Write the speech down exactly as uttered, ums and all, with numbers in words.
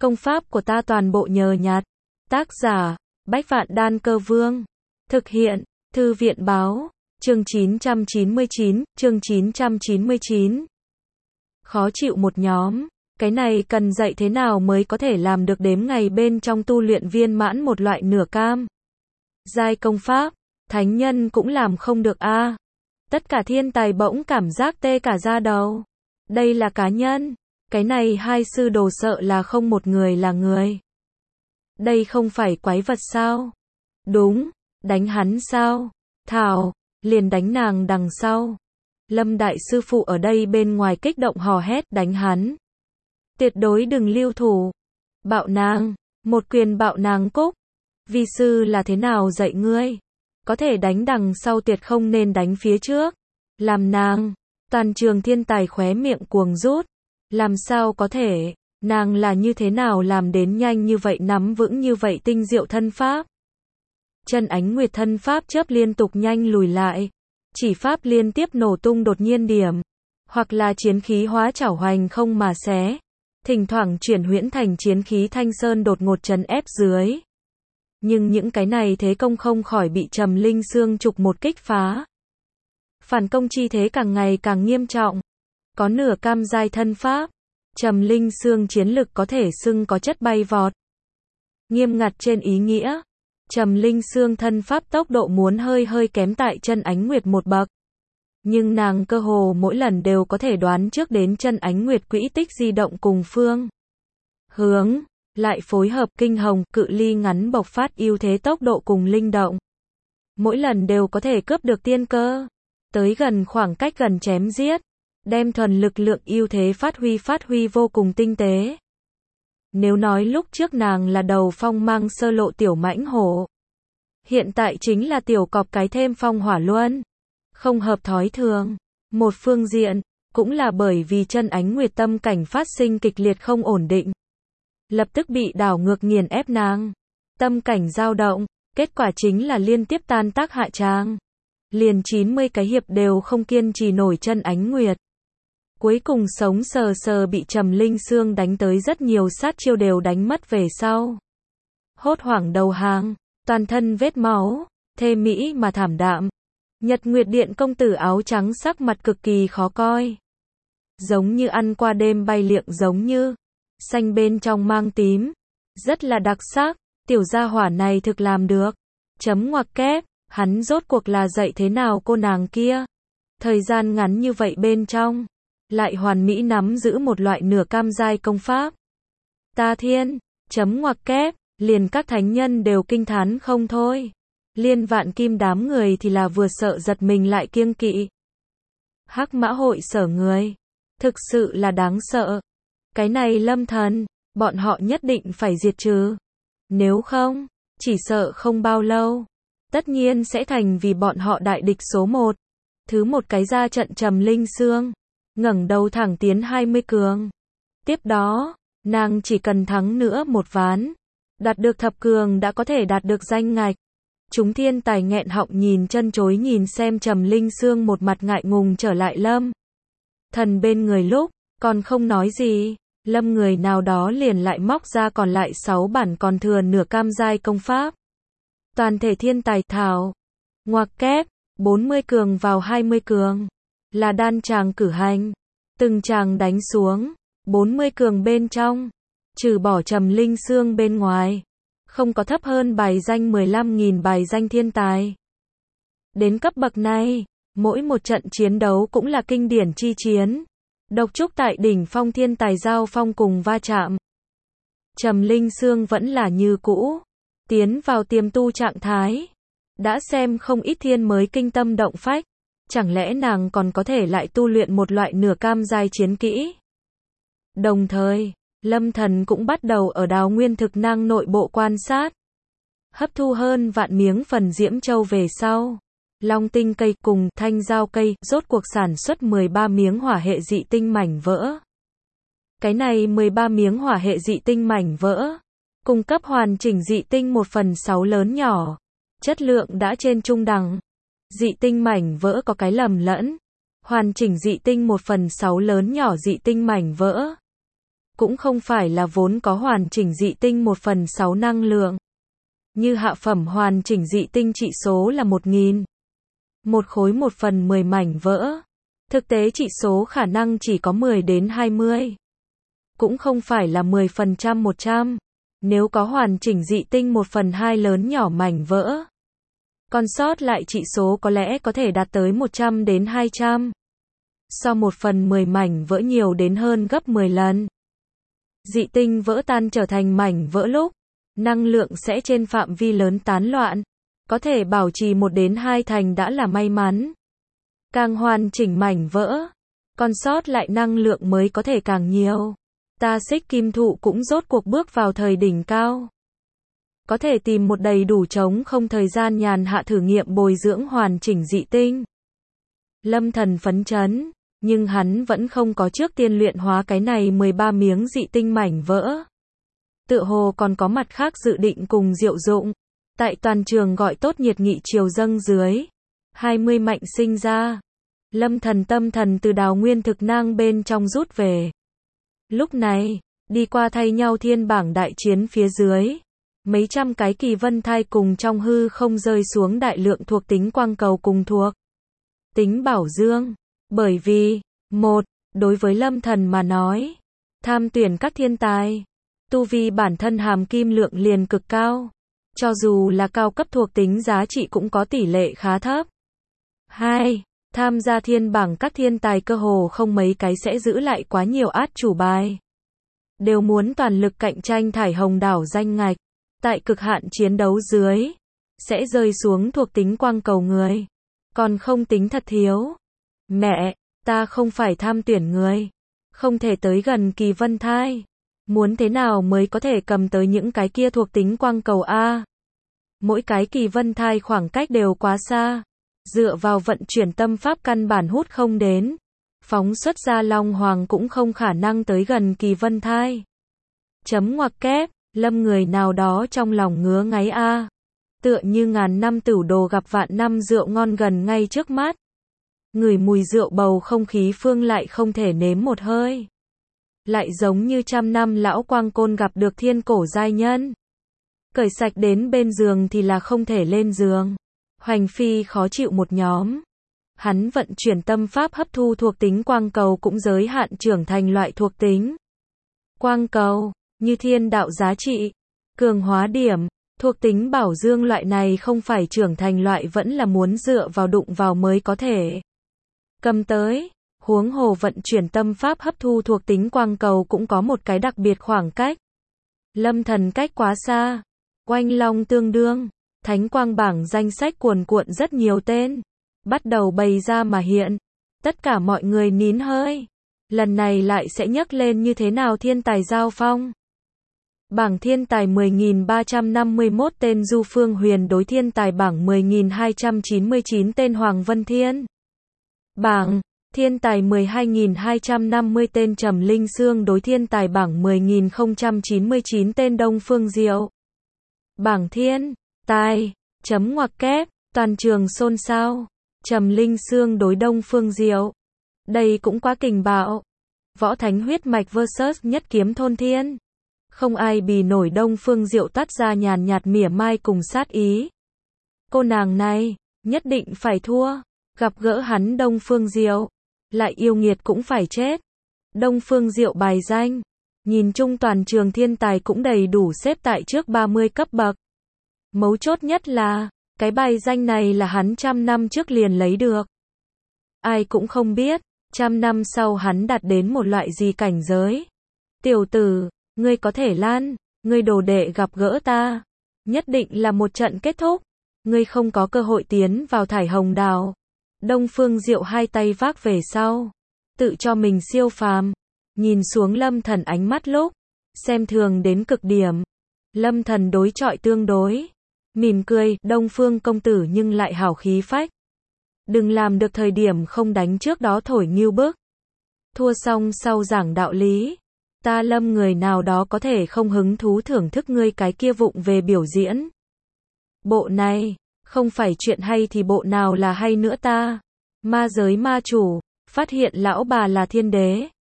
Công pháp của ta toàn bộ nhờ nhặt. Tác giả, Bách Vạn Đan Cơ Vương. Thực hiện, Thư viện Báo. Chương chín trăm chín mươi chín, chương chín trăm chín mươi chín. Khó chịu một nhóm. Cái này cần dạy thế nào mới có thể làm được đếm ngày bên trong tu luyện viên mãn một loại nửa cam giai công pháp, thánh nhân cũng làm không được a. À. Tất cả thiên tài bỗng cảm giác tê cả da đầu. Đây là cá nhân, cái này hai sư đồ sợ là không một người là người. Đây không phải quái vật sao? Đúng, đánh hắn sao? Thảo, liền đánh nàng đằng sau. Lâm đại sư phụ ở đây bên ngoài kích động hò hét đánh hắn. Tuyệt đối đừng lưu thủ. Bạo nàng, một quyền bạo nàng cúc. Vi sư là thế nào dạy ngươi? Có thể đánh đằng sau tuyệt không nên đánh phía trước. Làm nàng, toàn trường thiên tài khóe miệng cuồng rút. Làm sao có thể, nàng là như thế nào làm đến nhanh như vậy nắm vững như vậy tinh diệu thân pháp. Chân ánh nguyệt thân pháp chớp liên tục nhanh lùi lại. Chỉ pháp liên tiếp nổ tung đột nhiên điểm. Hoặc là chiến khí hóa chảo hoành không mà xé. Thỉnh thoảng chuyển huyễn thành chiến khí thanh sơn đột ngột trấn ép dưới. Nhưng những cái này thế công không khỏi bị Trầm Linh Xương trục một kích phá. Phản công chi thế càng ngày càng nghiêm trọng. Có nửa cam giai thân pháp. Trầm Linh Xương chiến lực có thể xưng có chất bay vọt. Nghiêm ngặt trên ý nghĩa. Trầm Linh Xương thân pháp tốc độ muốn hơi hơi kém tại chân ánh nguyệt một bậc. Nhưng nàng cơ hồ mỗi lần đều có thể đoán trước đến chân ánh nguyệt quỹ tích di động cùng phương hướng, lại phối hợp kinh hồng, cự ly ngắn bộc phát ưu thế tốc độ cùng linh động. Mỗi lần đều có thể cướp được tiên cơ, tới gần khoảng cách gần chém giết, đem thuần lực lượng ưu thế phát huy phát huy vô cùng tinh tế. Nếu nói lúc trước nàng là đầu phong mang sơ lộ tiểu mãnh hổ, hiện tại chính là tiểu cọp cái thêm phong hỏa luân. Không hợp thói thường. Một phương diện, cũng là bởi vì chân ánh nguyệt tâm cảnh phát sinh kịch liệt không ổn định. Lập tức bị đảo ngược nghiền ép nàng. Tâm cảnh dao động, kết quả chính là liên tiếp tan tác hạ tràng. Liền chín mươi cái hiệp đều không kiên trì nổi chân ánh nguyệt. Cuối cùng sống sờ sờ bị Trầm Linh Xương đánh tới rất nhiều sát chiêu đều đánh mất về sau. Hốt hoảng đầu hàng, toàn thân vết máu, thê mỹ mà thảm đạm. Nhật Nguyệt Điện công tử áo trắng sắc mặt cực kỳ khó coi. Giống như ăn qua đêm bay liệng giống như. Xanh bên trong mang tím. Rất là đặc sắc. Tiểu gia hỏa này thực làm được. Chấm ngoặc kép. Hắn rốt cuộc là dạy thế nào cô nàng kia. Thời gian ngắn như vậy bên trong. Lại hoàn mỹ nắm giữ một loại nửa cam giai công pháp. Ta thiên. Chấm ngoặc kép. Liền các thánh nhân đều kinh thán không thôi. Liên Vạn Kim đám người thì là vừa sợ giật mình lại kiêng kỵ. Hắc Mã hội sở người. Thực sự là đáng sợ. Cái này Lâm Thần, bọn họ nhất định phải diệt trừ. Nếu không, chỉ sợ không bao lâu. Tất nhiên sẽ thành vì bọn họ đại địch số một. Thứ một cái ra trận Trầm Linh Xương. Ngẩng đầu thẳng tiến hai mươi cường. Tiếp đó, nàng chỉ cần thắng nữa một ván. Đạt được thập cường đã có thể đạt được danh ngạch. Chúng thiên tài nghẹn họng nhìn chân chối nhìn xem Trầm Linh Xương một mặt ngại ngùng trở lại Lâm Thần bên người lúc, còn không nói gì, Lâm người nào đó liền lại móc ra còn lại sáu bản còn thừa nửa cam giai công pháp. Toàn thể thiên tài thảo, ngoặc kép, bốn mươi cường vào hai mươi cường, là đan tràng cử hành, từng tràng đánh xuống, bốn mươi cường bên trong, trừ bỏ Trầm Linh Xương bên ngoài. Không có thấp hơn bài danh mười lăm nghìn bài danh thiên tài. Đến cấp bậc này, mỗi một trận chiến đấu cũng là kinh điển chi chiến. Độc trúc tại đỉnh phong thiên tài giao phong cùng va chạm. Trầm Linh Xương vẫn là như cũ. Tiến vào tiềm tu trạng thái. Đã xem không ít thiên mới kinh tâm động phách. Chẳng lẽ nàng còn có thể lại tu luyện một loại nửa cam giai chiến kỹ? Đồng thời, Lâm Thần cũng bắt đầu ở Đào Nguyên thực năng nội bộ quan sát. Hấp thu hơn vạn miếng phần diễm châu về sau. Long tinh cây cùng thanh giao cây rốt cuộc sản xuất mười ba miếng hỏa hệ dị tinh mảnh vỡ. Cái này mười ba miếng hỏa hệ dị tinh mảnh vỡ. Cung cấp hoàn chỉnh dị tinh một phần sáu lớn nhỏ. Chất lượng đã trên trung đẳng. Dị tinh mảnh vỡ có cái lầm lẫn. Hoàn chỉnh dị tinh một phần sáu lớn nhỏ dị tinh mảnh vỡ. cũng không phải là vốn có hoàn chỉnh dị tinh một phần sáu năng lượng. Như hạ phẩm hoàn chỉnh dị tinh trị số là một nghìn. Một khối một phần mười mảnh vỡ. Thực tế trị số khả năng chỉ có mười đến hai mươi. Cũng không phải là mười phần trăm một trăm. Nếu có hoàn chỉnh dị tinh một phần hai lớn nhỏ mảnh vỡ, còn sót lại trị số có lẽ có thể đạt tới một trăm đến hai trăm. So một phần mười mảnh vỡ nhiều đến hơn gấp mười lần. Dị tinh vỡ tan trở thành mảnh vỡ lúc, năng lượng sẽ trên phạm vi lớn tán loạn. Có thể bảo trì một đến hai thành đã là may mắn. Càng hoàn chỉnh mảnh vỡ, còn sót lại năng lượng mới có thể càng nhiều. Ta xích kim thụ cũng rốt cuộc bước vào thời đỉnh cao. Có thể tìm một đầy đủ trống không thời gian nhàn hạ thử nghiệm bồi dưỡng hoàn chỉnh dị tinh. Lâm Thần phấn chấn, nhưng hắn vẫn không có trước tiên luyện hóa cái này mười ba miếng dị tinh mảnh vỡ. Tựa hồ còn có mặt khác dự định cùng Diệu Dụng. Tại toàn trường gọi tốt nhiệt nghị triều dâng dưới. hai mươi mạnh sinh ra. Lâm Thần tâm thần từ đào nguyên thực nang bên trong rút về. Lúc này, đi qua thay nhau thiên bảng đại chiến phía dưới. Mấy trăm cái kỳ vân thai cùng trong hư không rơi xuống đại lượng thuộc tính quang cầu cùng thuộc tính bảo dương. Bởi vì, một, đối với Lâm Thần mà nói, tham tuyển các thiên tài, tu vi bản thân hàm kim lượng liền cực cao. Cho dù là cao cấp thuộc tính giá trị cũng có tỷ lệ khá thấp. Hai, tham gia thiên bảng các thiên tài cơ hồ không mấy cái sẽ giữ lại quá nhiều át chủ bài. Đều muốn toàn lực cạnh tranh thải hồng đảo danh ngạch. Tại cực hạn chiến đấu dưới, sẽ rơi xuống thuộc tính quang cầu người. Còn không tính thật thiếu. Mẹ, ta không phải tham tuyển người. Không thể tới gần kỳ vân thai. Muốn thế nào mới có thể cầm tới những cái kia thuộc tính quang cầu A? Mỗi cái kỳ vân thai khoảng cách đều quá xa. Dựa vào vận chuyển tâm pháp căn bản hút không đến. Phóng xuất ra long hoàng cũng không khả năng tới gần kỳ vân thai. Chấm ngoặc kép, Lâm người nào đó trong lòng ngứa ngáy A. Tựa như ngàn năm tửu đồ gặp vạn năm rượu ngon gần ngay trước mắt. Ngửi mùi rượu bầu không khí phương lại không thể nếm một hơi. Lại giống như trăm năm lão quang côn gặp được thiên cổ giai nhân. Cởi sạch đến bên giường thì là không thể lên giường. Hoành phi khó chịu một nhóm. Hắn vận chuyển tâm pháp hấp thu thuộc tính quang cầu cũng giới hạn trưởng thành loại thuộc tính. Quang cầu, như thiên đạo giá trị, cường hóa điểm, thuộc tính bảo dương loại này không phải trưởng thành loại vẫn là muốn dựa vào đụng vào mới có thể cầm tới. Huống hồ vận chuyển tâm pháp hấp thu thuộc tính quang cầu cũng có một cái đặc biệt khoảng cách. Lâm Thần cách quá xa. Oanh long tương đương. Thánh quang bảng danh sách cuồn cuộn rất nhiều tên. Bắt đầu bày ra mà hiện. Tất cả mọi người nín hơi. Lần này lại sẽ nhấc lên như thế nào thiên tài giao phong. Bảng thiên tài mười nghìn ba trăm năm mươi mốt tên Du Phương Huyền đối thiên tài bảng mười nghìn hai trăm chín mươi chín tên Hoàng Vân Thiên. Bảng thiên tài mười hai nghìn hai trăm năm mươi tên Trầm Linh Sương đối thiên tài bảng mười nghìn không trăm chín mươi chín tên Đông Phương Diệu. Bảng thiên tài, chấm ngoặc kép, toàn trường xôn xao. Trầm Linh Sương đối Đông Phương Diệu. Đây cũng quá kình bạo. Võ Thánh huyết mạch versus nhất kiếm thôn thiên. Không ai bì nổi Đông Phương Diệu toát ra nhàn nhạt mỉa mai cùng sát ý. Cô nàng này, nhất định phải thua. Gặp gỡ hắn Đông Phương Diệu, lại yêu nghiệt cũng phải chết. Đông Phương Diệu bài danh, nhìn chung toàn trường thiên tài cũng đầy đủ xếp tại trước ba mươi cấp bậc. Mấu chốt nhất là, cái bài danh này là hắn trăm năm trước liền lấy được. Ai cũng không biết, trăm năm sau hắn đạt đến một loại gì cảnh giới. Tiểu tử, ngươi có thể lan, ngươi đồ đệ gặp gỡ ta. Nhất định là một trận kết thúc. Ngươi không có cơ hội tiến vào thải hồng đào. Đông Phương Diệu hai tay vác về sau. Tự cho mình siêu phàm. Nhìn xuống Lâm Thần ánh mắt lúc. Xem thường đến cực điểm. Lâm Thần đối chọi tương đối. Mỉm cười, Đông Phương công tử nhưng lại hào khí phách. Đừng làm được thời điểm không đánh trước đó thổi nghiêu bức. Thua xong sau giảng đạo lý. Ta Lâm người nào đó có thể không hứng thú thưởng thức ngươi cái kia vụng về biểu diễn. Bộ này, không phải chuyện hay thì bộ nào là hay nữa ta. Ma giới ma chủ, phát hiện lão bà là thiên đế.